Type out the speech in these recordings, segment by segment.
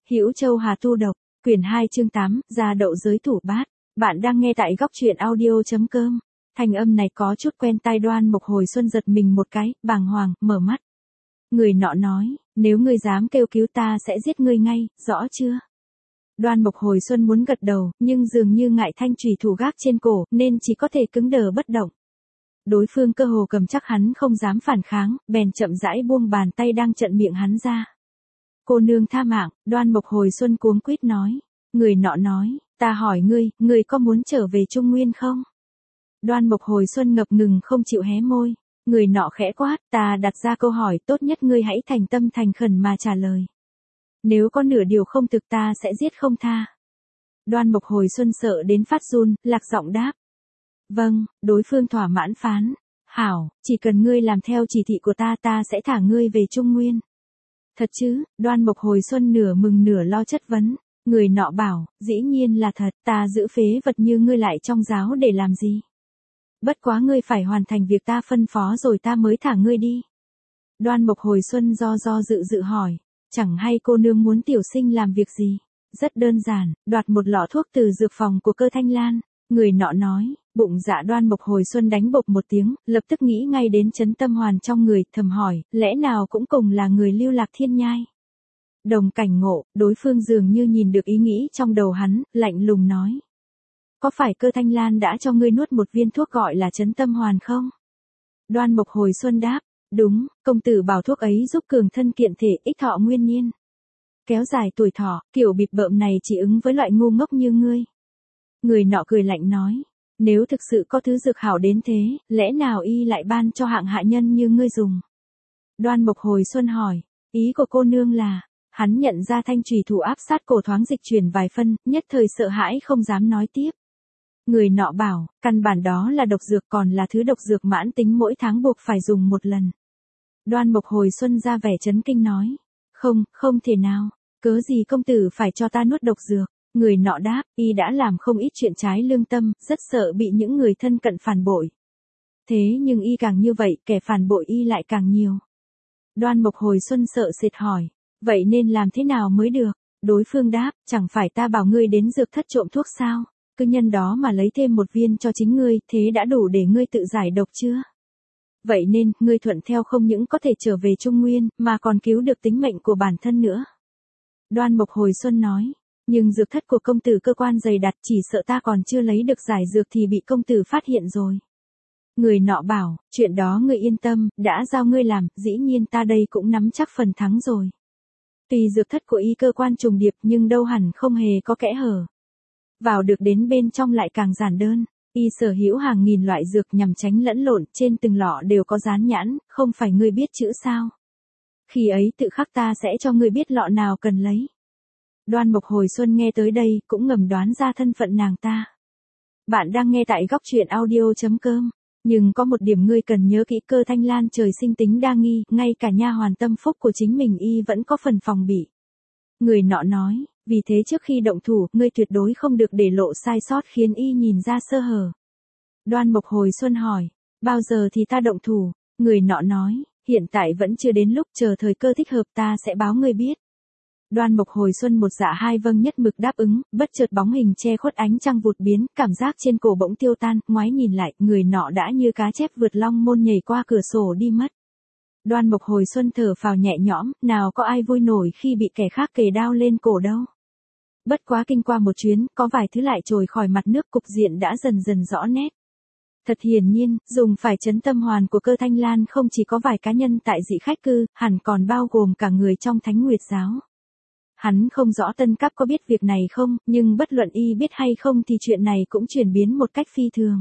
Hữu Châu Hà Tu Độc, quyển 2 chương 8, gia đậu giới thủ bát. Bạn đang nghe tại góc truyện audio.com. Thành âm này có chút quen tai. Đoan Mộc hồi xuân giật mình một cái, bàng hoàng, mở mắt. Người nọ nói, nếu ngươi dám kêu cứu ta sẽ giết ngươi ngay, rõ chưa? Đoan Mộc hồi xuân muốn gật đầu, nhưng dường như ngại thanh chùy thủ gác trên cổ, nên chỉ có thể cứng đờ bất động. Đối phương cơ hồ cầm chắc hắn không dám phản kháng, bèn chậm rãi buông bàn tay đang chặn miệng hắn ra. Cô nương tha mạng, Đoan Mộc hồi xuân cuống quýt nói. Người nọ nói, ta hỏi ngươi có muốn trở về Trung Nguyên không? Đoan Mộc hồi xuân ngập ngừng không chịu hé môi. Người nọ khẽ quát, ta đặt ra câu hỏi, tốt nhất ngươi hãy thành tâm thành khẩn mà trả lời. Nếu có nửa điều không thực ta sẽ giết không tha. Đoan Mộc hồi xuân sợ đến phát run, lạc giọng đáp. Vâng, đối phương thỏa mãn phán. Hảo, chỉ cần ngươi làm theo chỉ thị của ta sẽ thả ngươi về Trung Nguyên. Thật chứ? Đoan Mộc hồi xuân nửa mừng nửa lo chất vấn. Người nọ bảo, dĩ nhiên là thật, ta giữ phế vật như ngươi lại trong giáo để làm gì? Bất quá ngươi phải hoàn thành việc ta phân phó rồi ta mới thả ngươi đi. Đoan Mộc hồi xuân do dự hỏi, chẳng hay cô nương muốn tiểu sinh làm việc gì? Rất đơn giản, đoạt một lọ thuốc từ dược phòng của Cơ Thanh Lan. Người nọ nói, bụng dạ Đoan Mộc hồi xuân đánh bộp một tiếng, lập tức nghĩ ngay đến Trấn Tâm Hoàn trong người, thầm hỏi, lẽ nào cũng cùng là người Lưu Lạc Thiên Nhai? Đồng cảnh ngộ, đối phương dường như nhìn được ý nghĩ trong đầu hắn, lạnh lùng nói. Có phải Cơ Thanh Lan đã cho ngươi nuốt một viên thuốc gọi là Trấn Tâm Hoàn không? Đoan Mộc hồi xuân đáp, đúng, công tử bảo thuốc ấy giúp cường thân kiện thể, ích thọ nguyên niên. Kéo dài tuổi thọ, kiểu bịp bợm này chỉ ứng với loại ngu ngốc như ngươi. Người nọ cười lạnh nói, nếu thực sự có thứ dược hảo đến thế, lẽ nào y lại ban cho hạng hạ nhân như ngươi dùng? Đoan Mộc hồi xuân hỏi, ý của cô nương là, hắn nhận ra thanh chùy thủ áp sát cổ thoáng dịch chuyển vài phân, nhất thời sợ hãi không dám nói tiếp. Người nọ bảo, căn bản đó là độc dược, còn là thứ độc dược mãn tính mỗi tháng buộc phải dùng một lần. Đoan Mộc hồi xuân ra vẻ chấn kinh nói, không thể nào, cớ gì công tử phải cho ta nuốt độc dược? Người nọ đáp, y đã làm không ít chuyện trái lương tâm, rất sợ bị những người thân cận phản bội. Thế nhưng y càng như vậy, kẻ phản bội y lại càng nhiều. Đoan Mộc hồi xuân sợ sệt hỏi, vậy nên làm thế nào mới được? Đối phương đáp, chẳng phải ta bảo ngươi đến dược thất trộm thuốc sao? Cứ nhân đó mà lấy thêm một viên cho chính ngươi, thế đã đủ để ngươi tự giải độc chưa? Vậy nên, ngươi thuận theo không những có thể trở về Trung Nguyên, mà còn cứu được tính mệnh của bản thân nữa. Đoan Mộc hồi xuân nói, nhưng dược thất của công tử cơ quan dày đặc, chỉ sợ ta còn chưa lấy được giải dược thì bị công tử phát hiện rồi. Người nọ bảo, chuyện đó ngươi yên tâm, đã giao ngươi làm, dĩ nhiên ta đây cũng nắm chắc phần thắng rồi. Tuy dược thất của y cơ quan trùng điệp nhưng đâu hẳn không hề có kẽ hở. Vào được đến bên trong lại càng giản đơn, y sở hữu hàng nghìn loại dược nhằm tránh lẫn lộn, trên từng lọ đều có dán nhãn, không phải ngươi biết chữ sao? Khi ấy tự khắc ta sẽ cho ngươi biết lọ nào cần lấy. Đoan Mộc hồi xuân nghe tới đây, cũng ngầm đoán ra thân phận nàng ta. Bạn đang nghe tại góc truyện audio.com, nhưng có một điểm ngươi cần nhớ kỹ, Cơ Thanh Lan trời sinh tính đa nghi, ngay cả nha hoàn tâm phúc của chính mình y vẫn có phần phòng bị. Người nọ nói, vì thế trước khi động thủ, ngươi tuyệt đối không được để lộ sai sót khiến y nhìn ra sơ hở. Đoan Mộc hồi xuân hỏi, bao giờ thì ta động thủ? Người nọ nói, hiện tại vẫn chưa đến lúc, chờ thời cơ thích hợp ta sẽ báo ngươi biết. Đoan Mộc hồi xuân một dạ hai vâng nhất mực đáp ứng, bất chợt bóng hình che khuất ánh trăng vụt biến, cảm giác trên cổ bỗng tiêu tan, ngoái nhìn lại, người nọ đã như cá chép vượt long môn nhảy qua cửa sổ đi mất. Đoan Mộc hồi xuân thở phào nhẹ nhõm, nào có ai vui nổi khi bị kẻ khác kề đao lên cổ đâu. Bất quá kinh qua một chuyến, có vài thứ lại trồi khỏi mặt nước, cục diện đã dần dần rõ nét. Thật hiển nhiên, dùng phải Trấn Tâm Hoàn của Cơ Thanh Lan không chỉ có vài cá nhân tại dị khách cư, hẳn còn bao gồm cả người trong Thánh Nguyệt giáo. Hắn không rõ Tân Cấp có biết việc này không, nhưng bất luận y biết hay không thì chuyện này cũng chuyển biến một cách phi thường.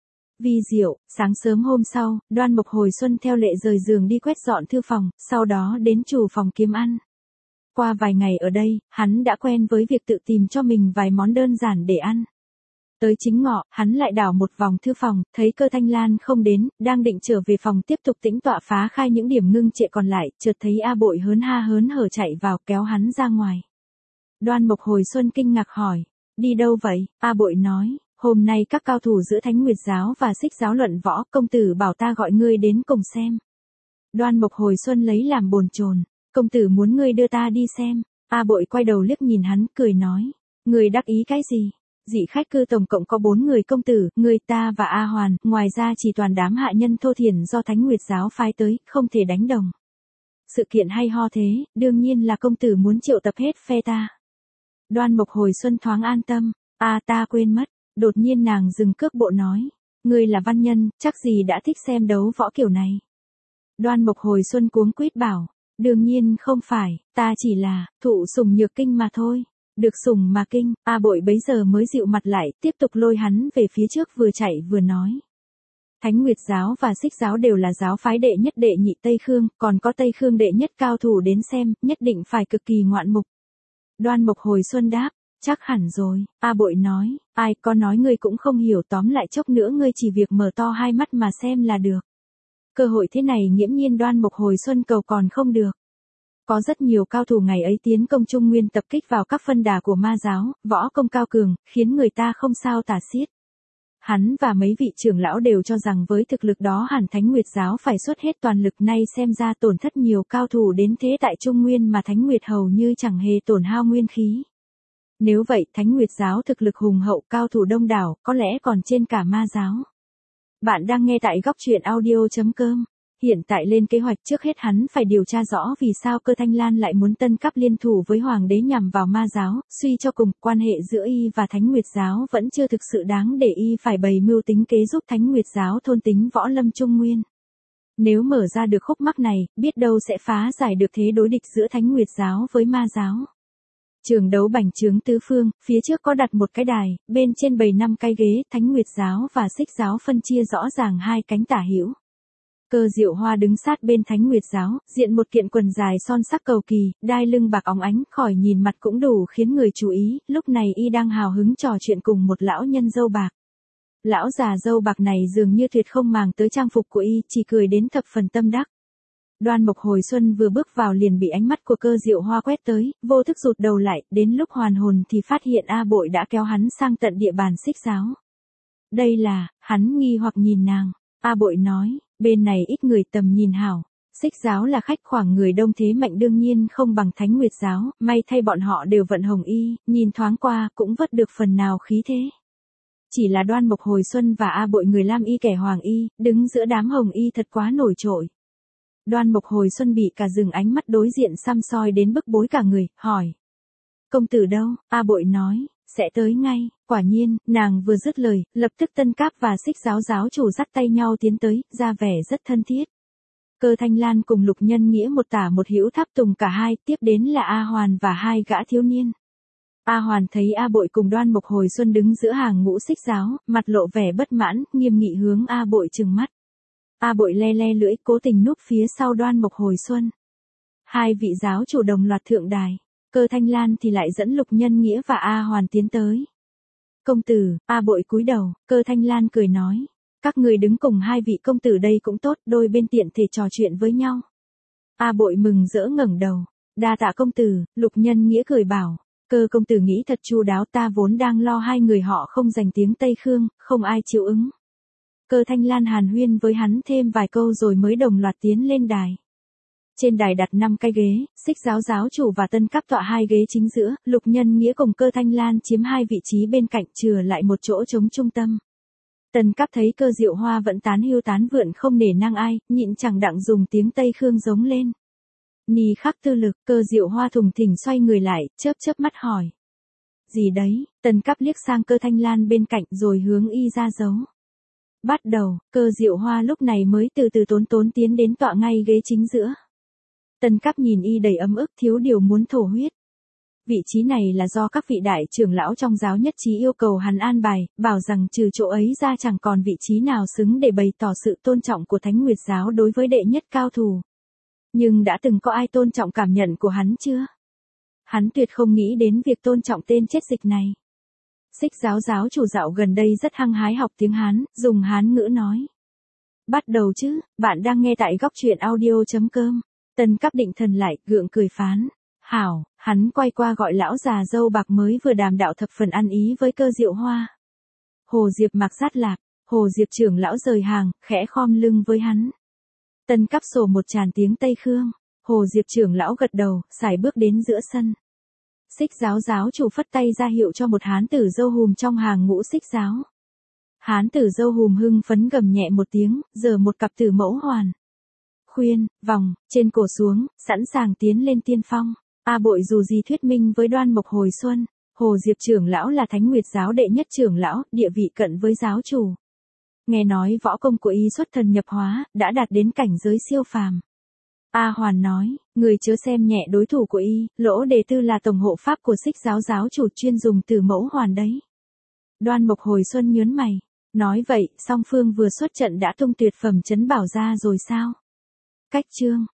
Vi diệu, sáng sớm hôm sau, Đoan Mộc hồi xuân theo lệ rời giường đi quét dọn thư phòng, sau đó đến chủ phòng kiếm ăn. Qua vài ngày ở đây, hắn đã quen với việc tự tìm cho mình vài món đơn giản để ăn. Tới chính ngọ, hắn lại đảo một vòng thư phòng, thấy Cơ Thanh Lan không đến, đang định trở về phòng tiếp tục tĩnh tọa phá khai những điểm ngưng trệ còn lại, chợt thấy A Bội hớn hở chạy vào kéo hắn ra ngoài. Đoan Mộc hồi xuân kinh ngạc hỏi, đi đâu vậy? A Bội nói, hôm nay các cao thủ giữa Thánh Nguyệt giáo và Xích giáo luận võ, công tử bảo ta gọi ngươi đến cùng xem. Đoan Mộc hồi xuân lấy làm bồn chồn, công tử muốn ngươi đưa ta đi xem. A Bội quay đầu liếc nhìn hắn, cười nói. Người đắc ý cái gì? Dị khách cư tổng cộng có 4 người công tử, người ta và A Hoàn, ngoài ra chỉ toàn đám hạ nhân thô thiển do Thánh Nguyệt giáo phái tới, không thể đánh đồng. Sự kiện hay ho thế, đương nhiên là công tử muốn triệu tập hết phe ta. Đoan Mộc hồi xuân thoáng an tâm, ta quên mất, đột nhiên nàng dừng cước bộ nói. Ngươi là văn nhân, chắc gì đã thích xem đấu võ kiểu này. Đoan Mộc hồi xuân cuống quýt bảo, đương nhiên không phải, ta chỉ là, thụ sủng nhược kinh mà thôi. Được sủng mà kinh, A Bội bấy giờ mới dịu mặt lại, tiếp tục lôi hắn về phía trước vừa chạy vừa nói. Thánh Nguyệt giáo và Xích giáo đều là giáo phái đệ nhất đệ nhị Tây Khương, còn có Tây Khương đệ nhất cao thủ đến xem, nhất định phải cực kỳ ngoạn mục. Đoan Mộc hồi xuân đáp, chắc hẳn rồi, A Bội nói, ai có nói ngươi cũng không hiểu, tóm lại chốc nữa ngươi chỉ việc mở to hai mắt mà xem là được. Cơ hội thế này nghiễm nhiên Đoan Mộc hồi xuân cầu còn không được. Có rất nhiều cao thủ ngày ấy tiến công Trung Nguyên tập kích vào các phân đà của ma giáo, võ công cao cường, khiến người ta không sao tả xiết. Hắn và mấy vị trưởng lão đều cho rằng với thực lực đó hẳn Thánh Nguyệt giáo phải xuất hết toàn lực, nay xem ra tổn thất nhiều cao thủ đến thế tại Trung Nguyên mà Thánh Nguyệt hầu như chẳng hề tổn hao nguyên khí. Nếu vậy Thánh Nguyệt giáo thực lực hùng hậu, cao thủ đông đảo, có lẽ còn trên cả ma giáo. Bạn đang nghe tại góc truyện audio.com. Hiện tại lên kế hoạch, trước hết hắn phải điều tra rõ vì sao Cơ Thanh Lan lại muốn tân cấp liên thủ với hoàng đế nhằm vào ma giáo, suy cho cùng, quan hệ giữa y và Thánh Nguyệt giáo vẫn chưa thực sự đáng để y phải bày mưu tính kế giúp Thánh Nguyệt giáo thôn tính võ lâm Trung Nguyên. Nếu mở ra được khúc mắc này, biết đâu sẽ phá giải được thế đối địch giữa Thánh Nguyệt giáo với ma giáo. Trường đấu bành trướng tứ phương, phía trước có đặt một cái đài, bên trên bày 5 cái ghế, Thánh Nguyệt giáo và Xích giáo phân chia rõ ràng hai cánh tả hữu. Cơ Diệu Hoa đứng sát bên Thánh Nguyệt giáo, diện một kiện quần dài son sắc cầu kỳ, đai lưng bạc óng ánh, khỏi nhìn mặt cũng đủ khiến người chú ý, lúc này y đang hào hứng trò chuyện cùng một lão nhân râu bạc. Lão già râu bạc này dường như tuyệt không màng tới trang phục của y, chỉ cười đến thập phần tâm đắc. Đoan Mộc hồi xuân vừa bước vào liền bị ánh mắt của Cơ Diệu Hoa quét tới, vô thức rụt đầu lại, đến lúc hoàn hồn thì phát hiện A Bội đã kéo hắn sang tận địa bàn Xích giáo. Đây là, hắn nghi hoặc nhìn nàng, A Bội nói, bên này ít người tầm nhìn hảo. Xích giáo là khách khoảng người đông thế mạnh đương nhiên không bằng Thánh Nguyệt giáo, may thay bọn họ đều vận hồng y, nhìn thoáng qua cũng vớt được phần nào khí thế. Chỉ là Đoan Mộc hồi xuân và A Bội người lam y kẻ hoàng y, đứng giữa đám hồng y thật quá nổi trội. Đoan Mộc hồi xuân bị cả rừng ánh mắt đối diện săm soi đến bức bối cả người, hỏi. Công tử đâu? A Bội nói, sẽ tới ngay. Quả nhiên, nàng vừa dứt lời, lập tức Tân Cáp và Xích giáo giáo chủ dắt tay nhau tiến tới, ra vẻ rất thân thiết. Cơ Thanh Lan cùng Lục Nhân Nghĩa một tả một hữu tháp tùng cả hai, tiếp đến là A Hoàn và hai gã thiếu niên. A Hoàn thấy A Bội cùng Đoan Mộc hồi xuân đứng giữa hàng ngũ Xích giáo, mặt lộ vẻ bất mãn, nghiêm nghị hướng A Bội trừng mắt. A Bội le le lưỡi, cố tình núp phía sau Đoan Mộc hồi xuân. Hai vị giáo chủ đồng loạt thượng đài, Cơ Thanh Lan thì lại dẫn Lục Nhân Nghĩa và A Hoàn tiến tới. Công tử, A Bội cúi đầu, Cơ Thanh Lan cười nói. Các người đứng cùng hai vị công tử đây cũng tốt, đôi bên tiện thể trò chuyện với nhau. A Bội mừng rỡ ngẩng đầu. Đa tạ công tử, Lục Nhân Nghĩa cười bảo. Cơ công tử nghĩ thật chu đáo, ta vốn đang lo hai người họ không giành tiếng Tây Khương, không ai chịu ứng. Cơ Thanh Lan hàn huyên với hắn thêm vài câu rồi mới đồng loạt tiến lên đài. Trên đài đặt 5 cái ghế, Xích giáo giáo chủ và Tân Cáp tọa hai ghế chính giữa, Lục Nhân Nghĩa cùng Cơ Thanh Lan chiếm hai vị trí bên cạnh, chừa lại một chỗ trống trung tâm. Tân Cáp thấy Cơ Diệu Hoa vẫn tán hưu tán vượn không nể nang ai, nhịn chẳng đặng dùng tiếng Tây Khương giống lên. Ni khắc tư lực, Cơ Diệu Hoa thùng thình xoay người lại, chớp chớp mắt hỏi. Gì đấy? Tân Cáp liếc sang Cơ Thanh Lan bên cạnh rồi hướng y ra dấu. Bắt đầu, Cơ Diệu Hoa lúc này mới từ từ tốn tốn tiến đến tọa ngay ghế chính giữa. Tân Cáp nhìn y đầy ấm ức, thiếu điều muốn thổ huyết. Vị trí này là do các vị đại trưởng lão trong giáo nhất trí yêu cầu hắn an bài, bảo rằng trừ chỗ ấy ra chẳng còn vị trí nào xứng để bày tỏ sự tôn trọng của Thánh Nguyệt giáo đối với đệ nhất cao thủ. Nhưng đã từng có ai tôn trọng cảm nhận của hắn chưa? Hắn tuyệt không nghĩ đến việc tôn trọng tên chết dịch này. Xích giáo giáo chủ dạo gần đây rất hăng hái học tiếng Hán, dùng Hán ngữ nói. Bắt đầu chứ, bạn đang nghe tại góc truyện audio.com. Tân Cáp định thần lại, gượng cười phán. Hảo, hắn quay qua gọi lão già râu bạc mới vừa đàm đạo thập phần ăn ý với Cơ Diệu Hoa. Hồ Diệp mặc sát lạp, Hồ Diệp trưởng lão rời hàng, khẽ khom lưng với hắn. Tân Cáp sổ một tràn tiếng Tây Khương, Hồ Diệp trưởng lão gật đầu, sải bước đến giữa sân. Xích giáo giáo chủ phất tay ra hiệu cho một hán tử dâu hùm trong hàng ngũ xích giáo. Hán tử dâu hùm hưng phấn gầm nhẹ một tiếng, giở một cặp tử mẫu hoàn. Khuyên, vòng, trên cổ xuống, sẵn sàng tiến lên tiên phong. A Bội dù gì thuyết minh với Đoan Mộc hồi xuân, Hồ Diệp trưởng lão là Thánh Nguyệt giáo đệ nhất trưởng lão, địa vị cận với giáo chủ. Nghe nói võ công của y xuất thần nhập hóa, đã đạt đến cảnh giới siêu phàm. A Hoàn nói, người chớ xem nhẹ đối thủ của y, Lỗ Đề Tư là tổng hộ pháp của Xích giáo giáo chủ chuyên dùng tử mẫu hoàn đấy. Đoan Mộc hồi xuân nhớn mày, nói vậy, song phương vừa xuất trận đã tung tuyệt phẩm trấn bảo ra rồi sao? Cách chương